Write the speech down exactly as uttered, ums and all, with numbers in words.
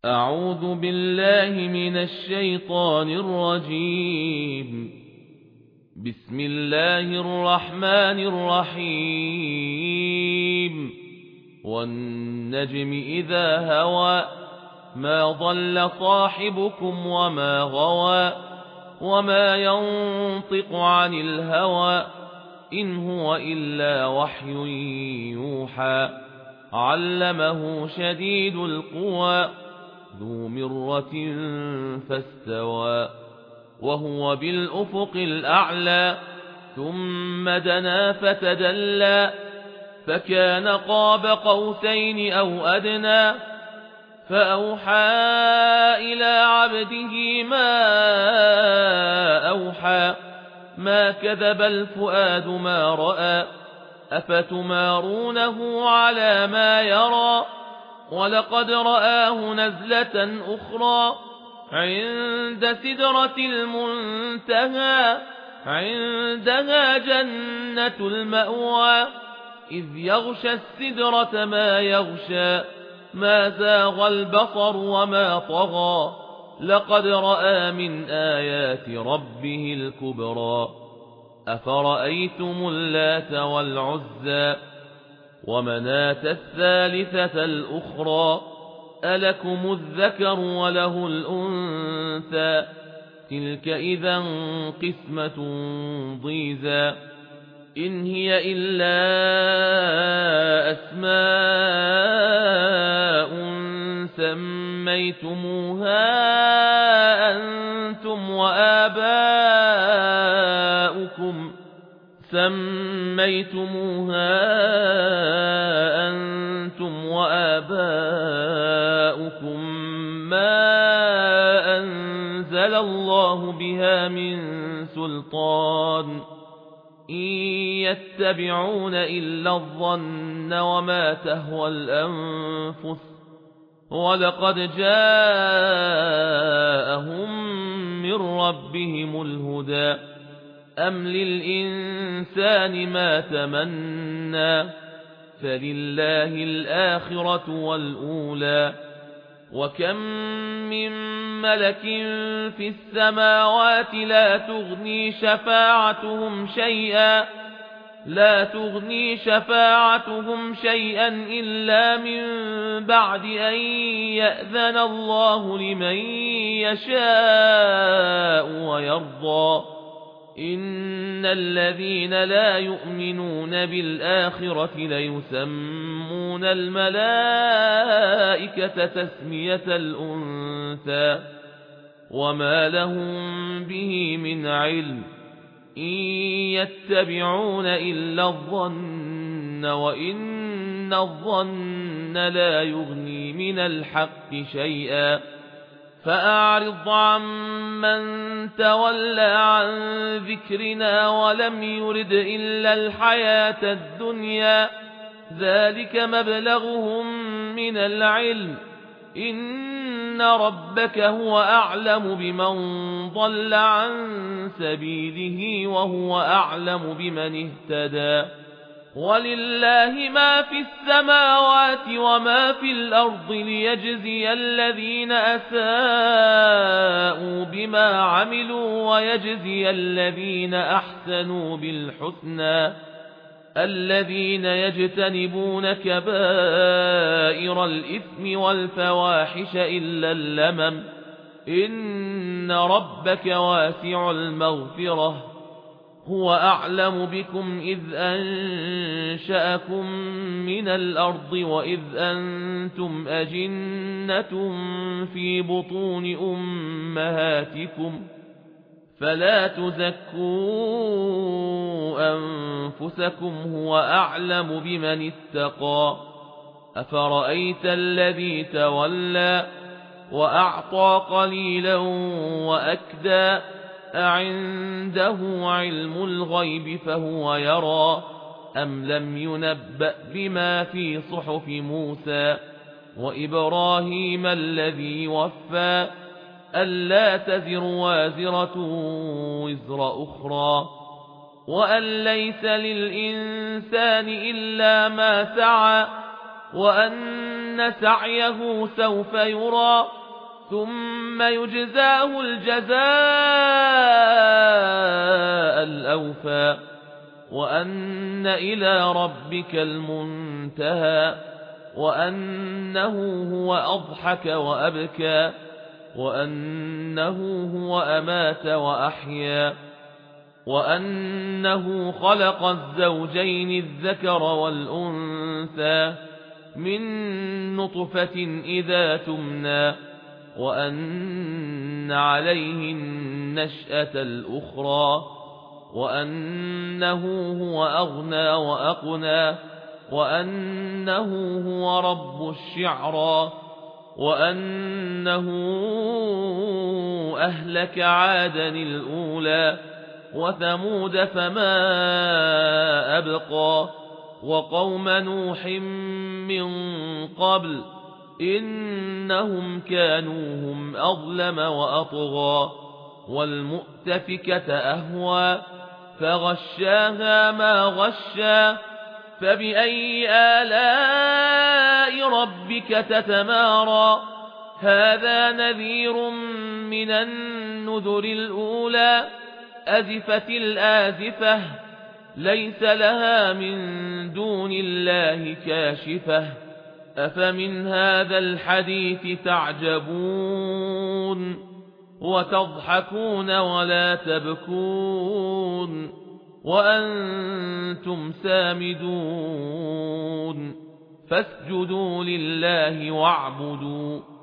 أعوذ بالله من الشيطان الرجيم. بسم الله الرحمن الرحيم. والنجم إذا هوى ما ضل صاحبكم وما غوى وما ينطق عن الهوى إن هو إلا وحي يوحى علمه شديد القوى ذو مرة فاستوى وهو بالأفق الأعلى ثم دنا فتدلى فكان قاب قوسين أو أدنى فأوحى إلى عبده ما أوحى ما كذب الفؤاد ما رأى أفتمارونه على ما يرى ولقد رآه نزلة أخرى عند سدرة المنتهى عندها جنة المأوى إذ يغشى السدرة ما يغشى ما زاغ البصر وما طغى لقد رأى من آيات ربه الكبرى أفرأيتم اللات والعزى ومناة الثالثة الأخرى ألكم الذكر وله الأنثى تلك إذا قسمة ضيزى إن هي إلا أسماء سميتموها أنتم وآباؤكم سميتموها أنتم وآباؤكم ما أنزل الله بها من سلطان إن يتبعون إلا الظن وما تهوى الأنفس ولقد جاءهم من ربهم الهدى أم للإنسان ما تمنى فلله الآخرة والأولى وكم من ملك في السماوات لا تغني شفاعتهم شيئا لا تغني شفاعتهم شيئا إلا من بعد أن يأذن الله لمن يشاء ويرضى إن الذين لا يؤمنون بالآخرة ليسمون الملائكة تسمية الأنثى وما لهم به من علم إن يتبعون إلا الظن وإن الظن لا يغني من الحق شيئا فأعرض عمن تولى عن ذكرنا ولم يرد إلا الحياة الدنيا ذلك مبلغهم من العلم إن ربك هو أعلم بمن ضل عن سبيله وهو أعلم بمن اهتدى ولله ما في السماوات وما في الأرض ليجزي الذين أساءوا بما عملوا ويجزي الذين أحسنوا بالحسنى الذين يجتنبون كبائر الإثم والفواحش إلا اللمم إن ربك واسع المغفرة هو أعلم بكم إذ أنشأكم من الأرض وإذ أنتم أجنة في بطون أمهاتكم فلا تزكوا أنفسكم هو أعلم بمن اتقى أفرأيت الذي تولى وأعطى قليلا وأكدى أعنده علم الغيب فهو يرى أم لم ينبأ بما في صحف موسى وإبراهيم الذي وفى ألا تزر وازرة وزر أخرى وأن ليس للإنسان إلا ما سعى وأن سعيه سوف يرى ثم يجزاه الجزاء الأوفى وأن إلى ربك المنتهى وأنه هو أضحك وأبكى وأنه هو أمات وأحيا وأنه خلق الزوجين الذكر والأنثى من نطفة إذا تمنى وأن عليه النشأة الأخرى وأنه هو أغنى وأقنى وأنه هو رب الشعرى وأنه أهلك عادا الأولى وثمود فما أبقى وقوم نوح من قبل إنهم كانوا هم أظلم وأطغى والمؤتفكة أهوى فغشاها ما غشا فبأي آلاء ربك تتمارى هذا نذير من النذر الأولى أزفت الآزفة ليس لها من دون الله كاشفة أفمن هذا الحديث تعجبون وتضحكون ولا تبكون وأنتم سامدون فاسجدوا لله واعبدوا